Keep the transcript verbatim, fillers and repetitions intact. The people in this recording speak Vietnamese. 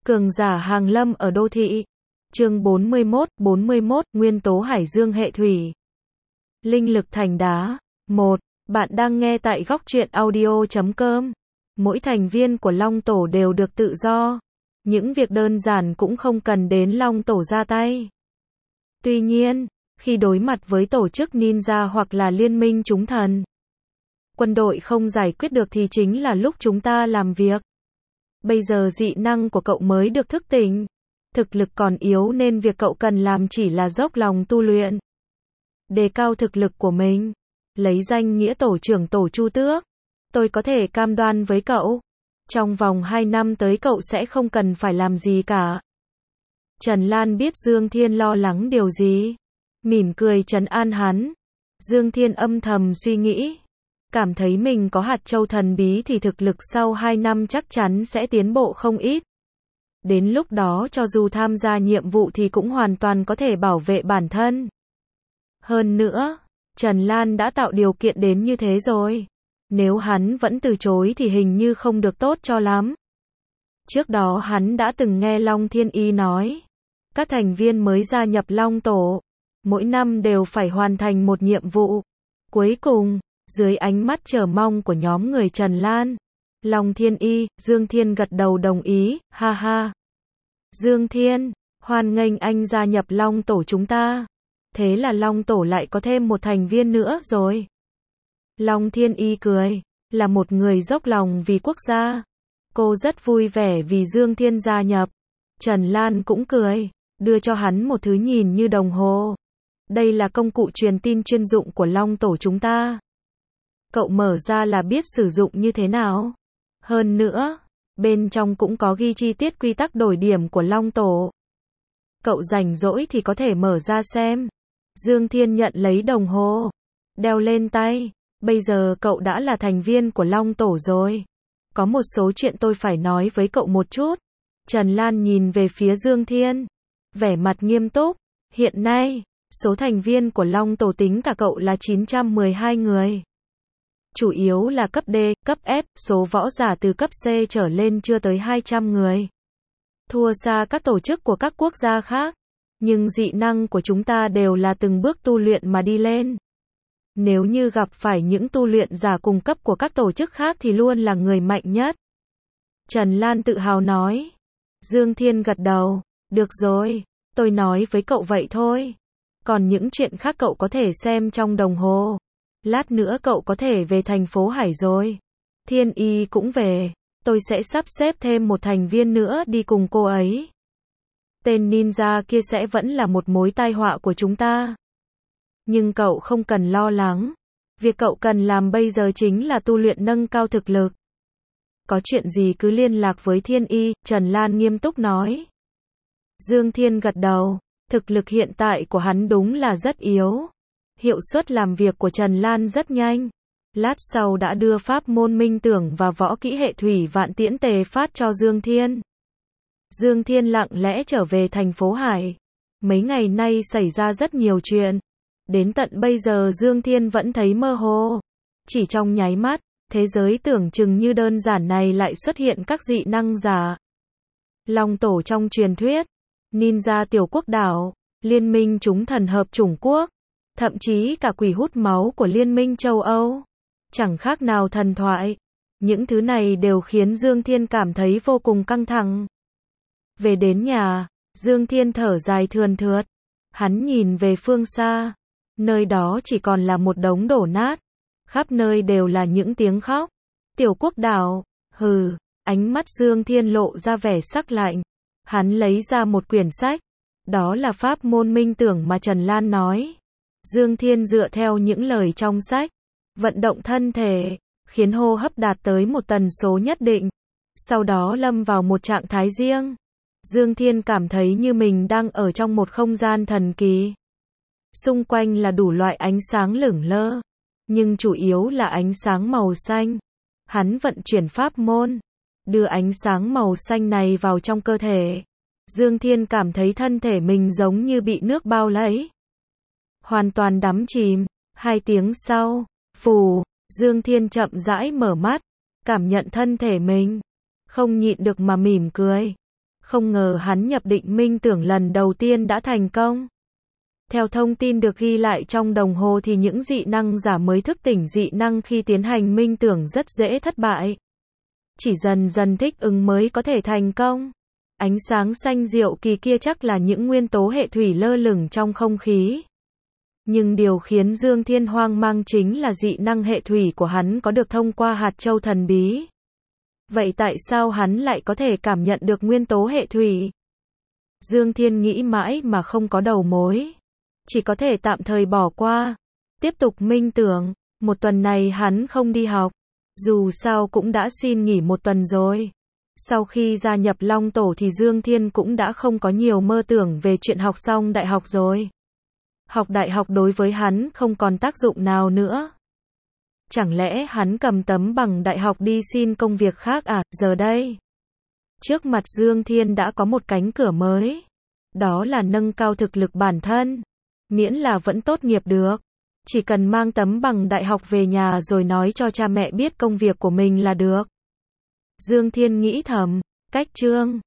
Cường giả hàng lâm ở đô thị. Chương bốn mươi mốt, bốn mươi mốt, nguyên tố hải dương hệ thủy. Linh lực thành đá. một. Bạn đang nghe tại góc truyện audio chấm com. Mỗi thành viên của Long Tổ đều được tự do. Những việc đơn giản cũng không cần đến Long Tổ ra tay. Tuy nhiên, khi đối mặt với tổ chức ninja hoặc là liên minh chúng thần, quân đội không giải quyết được thì chính là lúc chúng ta làm việc. Bây giờ dị năng của cậu mới được thức tỉnh. Thực lực còn yếu nên việc cậu cần làm chỉ là dốc lòng tu luyện, đề cao thực lực của mình. Lấy danh nghĩa tổ trưởng tổ Chu Tước, tôi có thể cam đoan với cậu, trong vòng hai năm tới cậu sẽ không cần phải làm gì cả. Trần Lan biết Dương Thiên lo lắng điều gì, mỉm cười trấn an hắn. Dương Thiên âm thầm suy nghĩ, cảm thấy mình có hạt châu thần bí thì thực lực sau hai năm chắc chắn sẽ tiến bộ không ít. Đến lúc đó cho dù tham gia nhiệm vụ thì cũng hoàn toàn có thể bảo vệ bản thân. Hơn nữa, Trần Lan đã tạo điều kiện đến như thế rồi. Nếu hắn vẫn từ chối thì hình như không được tốt cho lắm. Trước đó hắn đã từng nghe Long Thiên Y nói, các thành viên mới gia nhập Long Tổ, mỗi năm đều phải hoàn thành một nhiệm vụ. Cuối cùng, dưới ánh mắt chờ mong của nhóm người Trần Lan, Long Thiên Y, Dương Thiên gật đầu đồng ý, ha ha. Dương Thiên, hoan nghênh anh gia nhập Long Tổ chúng ta. Thế là Long Tổ lại có thêm một thành viên nữa rồi. Long Thiên Y cười, là một người dốc lòng vì quốc gia. Cô rất vui vẻ vì Dương Thiên gia nhập. Trần Lan cũng cười, đưa cho hắn một thứ nhìn như đồng hồ. Đây là công cụ truyền tin chuyên dụng của Long Tổ chúng ta. Cậu mở ra là biết sử dụng như thế nào. Hơn nữa, bên trong cũng có ghi chi tiết quy tắc đổi điểm của Long Tổ. Cậu rảnh rỗi thì có thể mở ra xem. Dương Thiên nhận lấy đồng hồ, đeo lên tay. Bây giờ cậu đã là thành viên của Long Tổ rồi. Có một số chuyện tôi phải nói với cậu một chút. Trần Lan nhìn về phía Dương Thiên, vẻ mặt nghiêm túc. Hiện nay, số thành viên của Long Tổ tính cả cậu là chín trăm mười hai người. Chủ yếu là cấp D, cấp F, số võ giả từ cấp C trở lên chưa tới hai trăm người. Thua xa các tổ chức của các quốc gia khác. Nhưng dị năng của chúng ta đều là từng bước tu luyện mà đi lên. Nếu như gặp phải những tu luyện giả cùng cấp của các tổ chức khác thì luôn là người mạnh nhất. Trần Lan tự hào nói. Dương Thiên gật đầu, được rồi, tôi nói với cậu vậy thôi. Còn những chuyện khác cậu có thể xem trong đồng hồ. Lát nữa cậu có thể về thành phố Hải rồi. Thiên Y cũng về, tôi sẽ sắp xếp thêm một thành viên nữa đi cùng cô ấy. Tên ninja kia sẽ vẫn là một mối tai họa của chúng ta. Nhưng cậu không cần lo lắng. Việc cậu cần làm bây giờ chính là tu luyện nâng cao thực lực. Có chuyện gì cứ liên lạc với Thiên Y, Trần Lan nghiêm túc nói. Dương Thiên gật đầu, thực lực hiện tại của hắn đúng là rất yếu. Hiệu suất làm việc của Trần Lan rất nhanh. Lát sau đã đưa pháp môn minh tưởng và võ kỹ hệ thủy vạn tiễn tề phát cho Dương Thiên. Dương Thiên lặng lẽ trở về thành phố Hải. Mấy ngày nay xảy ra rất nhiều chuyện. Đến tận bây giờ Dương Thiên vẫn thấy mơ hồ. Chỉ trong nháy mắt, thế giới tưởng chừng như đơn giản này lại xuất hiện các dị năng giả. Long Tổ trong truyền thuyết, ninja tiểu quốc đảo, liên minh chúng thần hợp chủng quốc, thậm chí cả quỷ hút máu của liên minh châu Âu. Chẳng khác nào thần thoại. Những thứ này đều khiến Dương Thiên cảm thấy vô cùng căng thẳng. Về đến nhà, Dương Thiên thở dài thườn thượt. Hắn nhìn về phương xa. Nơi đó chỉ còn là một đống đổ nát. Khắp nơi đều là những tiếng khóc. Tiểu quốc đảo, hừ, ánh mắt Dương Thiên lộ ra vẻ sắc lạnh. Hắn lấy ra một quyển sách. Đó là pháp môn minh tưởng mà Trần Lan nói. Dương Thiên dựa theo những lời trong sách, vận động thân thể, khiến hô hấp đạt tới một tần số nhất định. Sau đó lâm vào một trạng thái riêng. Dương Thiên cảm thấy như mình đang ở trong một không gian thần kỳ. Xung quanh là đủ loại ánh sáng lửng lơ, nhưng chủ yếu là ánh sáng màu xanh. Hắn vận chuyển pháp môn, đưa ánh sáng màu xanh này vào trong cơ thể. Dương Thiên cảm thấy thân thể mình giống như bị nước bao lấy. Hoàn toàn đắm chìm. Hai tiếng sau, phù, Dương Thiên chậm rãi mở mắt, cảm nhận thân thể mình. Không nhịn được mà mỉm cười. Không ngờ hắn nhập định minh tưởng lần đầu tiên đã thành công. Theo thông tin được ghi lại trong đồng hồ thì những dị năng giả mới thức tỉnh dị năng khi tiến hành minh tưởng rất dễ thất bại. Chỉ dần dần thích ứng mới có thể thành công. Ánh sáng xanh diệu kỳ kia chắc là những nguyên tố hệ thủy lơ lửng trong không khí. Nhưng điều khiến Dương Thiên hoang mang chính là dị năng hệ thủy của hắn có được thông qua hạt châu thần bí. Vậy tại sao hắn lại có thể cảm nhận được nguyên tố hệ thủy? Dương Thiên nghĩ mãi mà không có đầu mối. Chỉ có thể tạm thời bỏ qua. Tiếp tục minh tưởng. Một tuần này hắn không đi học. Dù sao cũng đã xin nghỉ một tuần rồi. Sau khi gia nhập Long Tổ thì Dương Thiên cũng đã không có nhiều mơ tưởng về chuyện học xong đại học rồi. Học đại học đối với hắn không còn tác dụng nào nữa. Chẳng lẽ hắn cầm tấm bằng đại học đi xin công việc khác à? Giờ đây, trước mặt Dương Thiên đã có một cánh cửa mới. Đó là nâng cao thực lực bản thân. Miễn là vẫn tốt nghiệp được. Chỉ cần mang tấm bằng đại học về nhà rồi nói cho cha mẹ biết công việc của mình là được. Dương Thiên nghĩ thầm, cách chương